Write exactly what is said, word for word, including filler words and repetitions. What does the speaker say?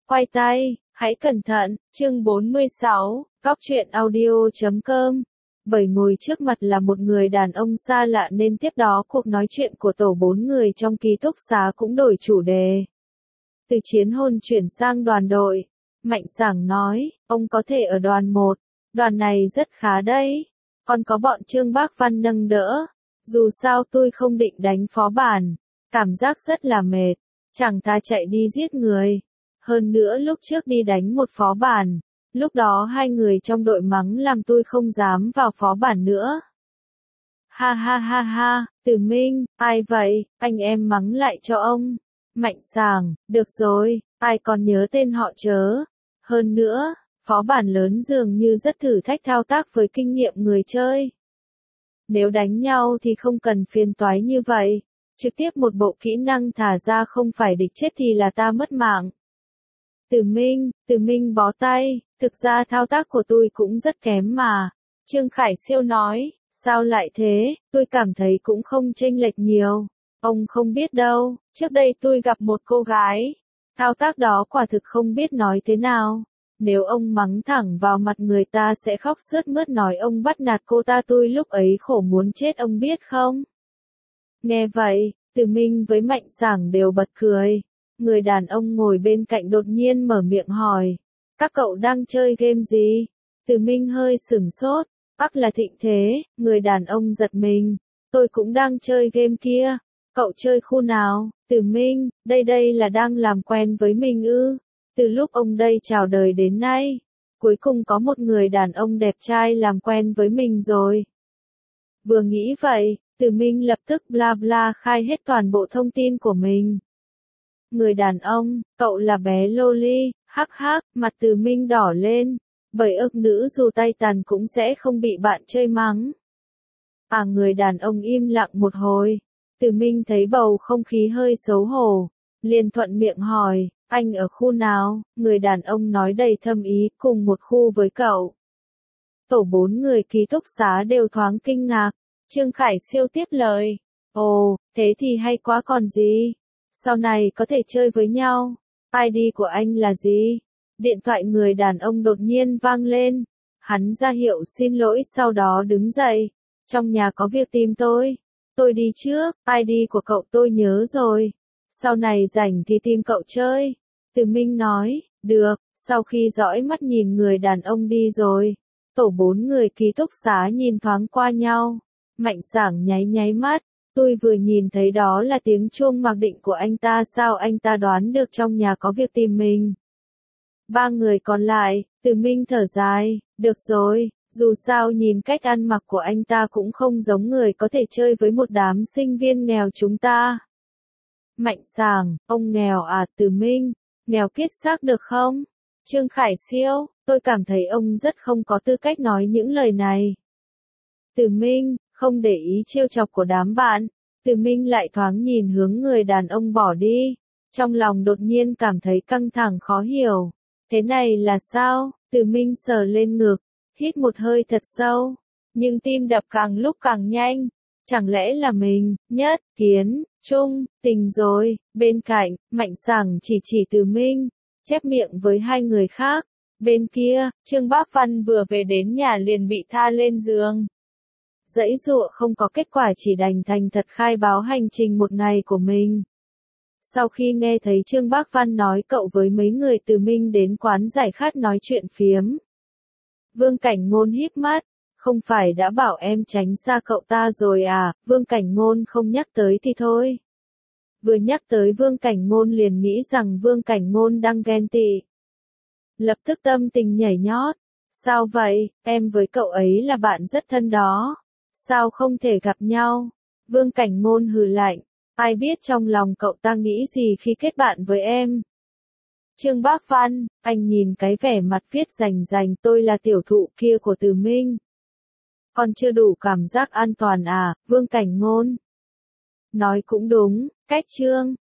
Quay tay, hãy cẩn thận, chương bốn mươi sáu, Cóc truyện audio chấm com. Bởi ngồi trước mặt là một người đàn ông xa lạ nên tiếp đó cuộc nói chuyện của tổ bốn người trong ký túc xá cũng đổi chủ đề. Từ chiến hồn chuyển sang đoàn đội. Mạnh Sảng nói, ông có thể ở đoàn một, đoàn này rất khá đấy. Còn có bọn Trương Bác Văn nâng đỡ. Dù sao tôi không định đánh phó bản. Cảm giác rất là mệt. Chẳng ta chạy đi giết người. Hơn nữa lúc trước đi đánh một phó bản. Lúc đó hai người trong đội mắng làm tôi không dám vào phó bản nữa. Ha ha ha ha, Từ Minh, ai vậy, anh em mắng lại cho ông. Mạnh Sảng, được rồi, ai còn nhớ tên họ chớ. Hơn nữa, phó bản lớn dường như rất thử thách thao tác với kinh nghiệm người chơi. Nếu đánh nhau thì không cần phiền toái như vậy. Trực tiếp một bộ kỹ năng thả ra không phải địch chết thì là ta mất mạng. Từ Minh, Từ Minh bó tay, thực ra thao tác của tôi cũng rất kém mà. Trương Khải Siêu nói, sao lại thế, tôi cảm thấy cũng không chênh lệch nhiều. Ông không biết đâu, trước đây tôi gặp một cô gái. Thao tác đó quả thực không biết nói thế nào. Nếu ông mắng thẳng vào mặt người ta sẽ khóc sướt mướt nói ông bắt nạt cô ta, tôi lúc ấy khổ muốn chết ông biết không? Nghe vậy, Từ Minh với Mạnh Sảng đều bật cười. Người đàn ông ngồi bên cạnh đột nhiên mở miệng hỏi. Các cậu đang chơi game gì? Từ Minh hơi sửng sốt. Ắt là Thịnh Thế, người đàn ông giật mình. Tôi cũng đang chơi game kia. Cậu chơi khu nào? Từ Minh, đây đây là đang làm quen với mình ư. Từ lúc ông đây chào đời đến nay. Cuối cùng có một người đàn ông đẹp trai làm quen với mình rồi. Vừa nghĩ vậy, Từ Minh lập tức bla bla khai hết toàn bộ thông tin của mình. Người đàn ông, cậu là bé Loli, hắc hắc, mặt Từ Minh đỏ lên. Bởi ức nữ dù tay tàn cũng sẽ không bị bạn chơi mắng. À, người đàn ông im lặng một hồi. Từ Minh thấy bầu không khí hơi xấu hổ. Liền thuận miệng hỏi, anh ở khu nào? Người đàn ông nói đầy thâm ý, cùng một khu với cậu. Tổ bốn người ký túc xá đều thoáng kinh ngạc. Trương Khải Siêu tiếp lời. Ồ, thế thì hay quá còn gì. Sau này có thể chơi với nhau. i đê của anh là gì? Điện thoại người đàn ông đột nhiên vang lên. Hắn ra hiệu xin lỗi sau đó đứng dậy. Trong nhà có việc tìm tôi. Tôi đi trước, i đê của cậu tôi nhớ rồi. Sau này rảnh thì tìm cậu chơi. Từ Minh nói, được, sau khi dõi mắt nhìn người đàn ông đi rồi. Tổ bốn người ký túc xá nhìn thoáng qua nhau. Mạnh Sảng nháy nháy mắt. Tôi vừa nhìn thấy đó là tiếng chuông mặc định của anh ta, sao anh ta đoán được trong nhà có việc tìm mình. Ba người còn lại, Từ Minh thở dài, được rồi, dù sao nhìn cách ăn mặc của anh ta cũng không giống người có thể chơi với một đám sinh viên nghèo chúng ta. Mạnh Sảng, ông nghèo à? Từ Minh, nghèo kiết xác được không? Trương Khải Siêu, tôi cảm thấy ông rất không có tư cách nói những lời này. Từ Minh, không để ý trêu chọc của đám bạn. Từ Minh lại thoáng nhìn hướng người đàn ông bỏ đi. Trong lòng đột nhiên cảm thấy căng thẳng khó hiểu. Thế này là sao? Từ Minh sờ lên ngực, hít một hơi thật sâu. Nhưng tim đập càng lúc càng nhanh. Chẳng lẽ là mình, Nhất, Kiến, Trung, Tình rồi? Bên cạnh, Mạnh Sảng chỉ chỉ Từ Minh, chép miệng với hai người khác. Bên kia, Trương Bác Văn vừa về đến nhà liền bị tha lên giường. Dãy dụa không có kết quả chỉ đành thành thật khai báo hành trình một ngày của mình. Sau khi nghe thấy Trương Bác Văn nói cậu với mấy người Từ Minh đến quán giải khát nói chuyện phiếm. Vương Cảnh Ngôn híp mắt, không phải đã bảo em tránh xa cậu ta rồi à? Vương Cảnh Ngôn không nhắc tới thì thôi. Vừa nhắc tới Vương Cảnh Ngôn liền nghĩ rằng Vương Cảnh Ngôn đang ghen tị. Lập tức tâm tình nhảy nhót. Sao vậy, em với cậu ấy là bạn rất thân đó. Sao không thể gặp nhau? Vương Cảnh Ngôn hừ lạnh. Ai biết trong lòng cậu ta nghĩ gì khi kết bạn với em? Trương Bác Văn, anh nhìn cái vẻ mặt viết rành rành tôi là tiểu thụ kia của Từ Minh. Còn chưa đủ cảm giác an toàn à? Vương Cảnh Ngôn. Nói cũng đúng, cách Trương.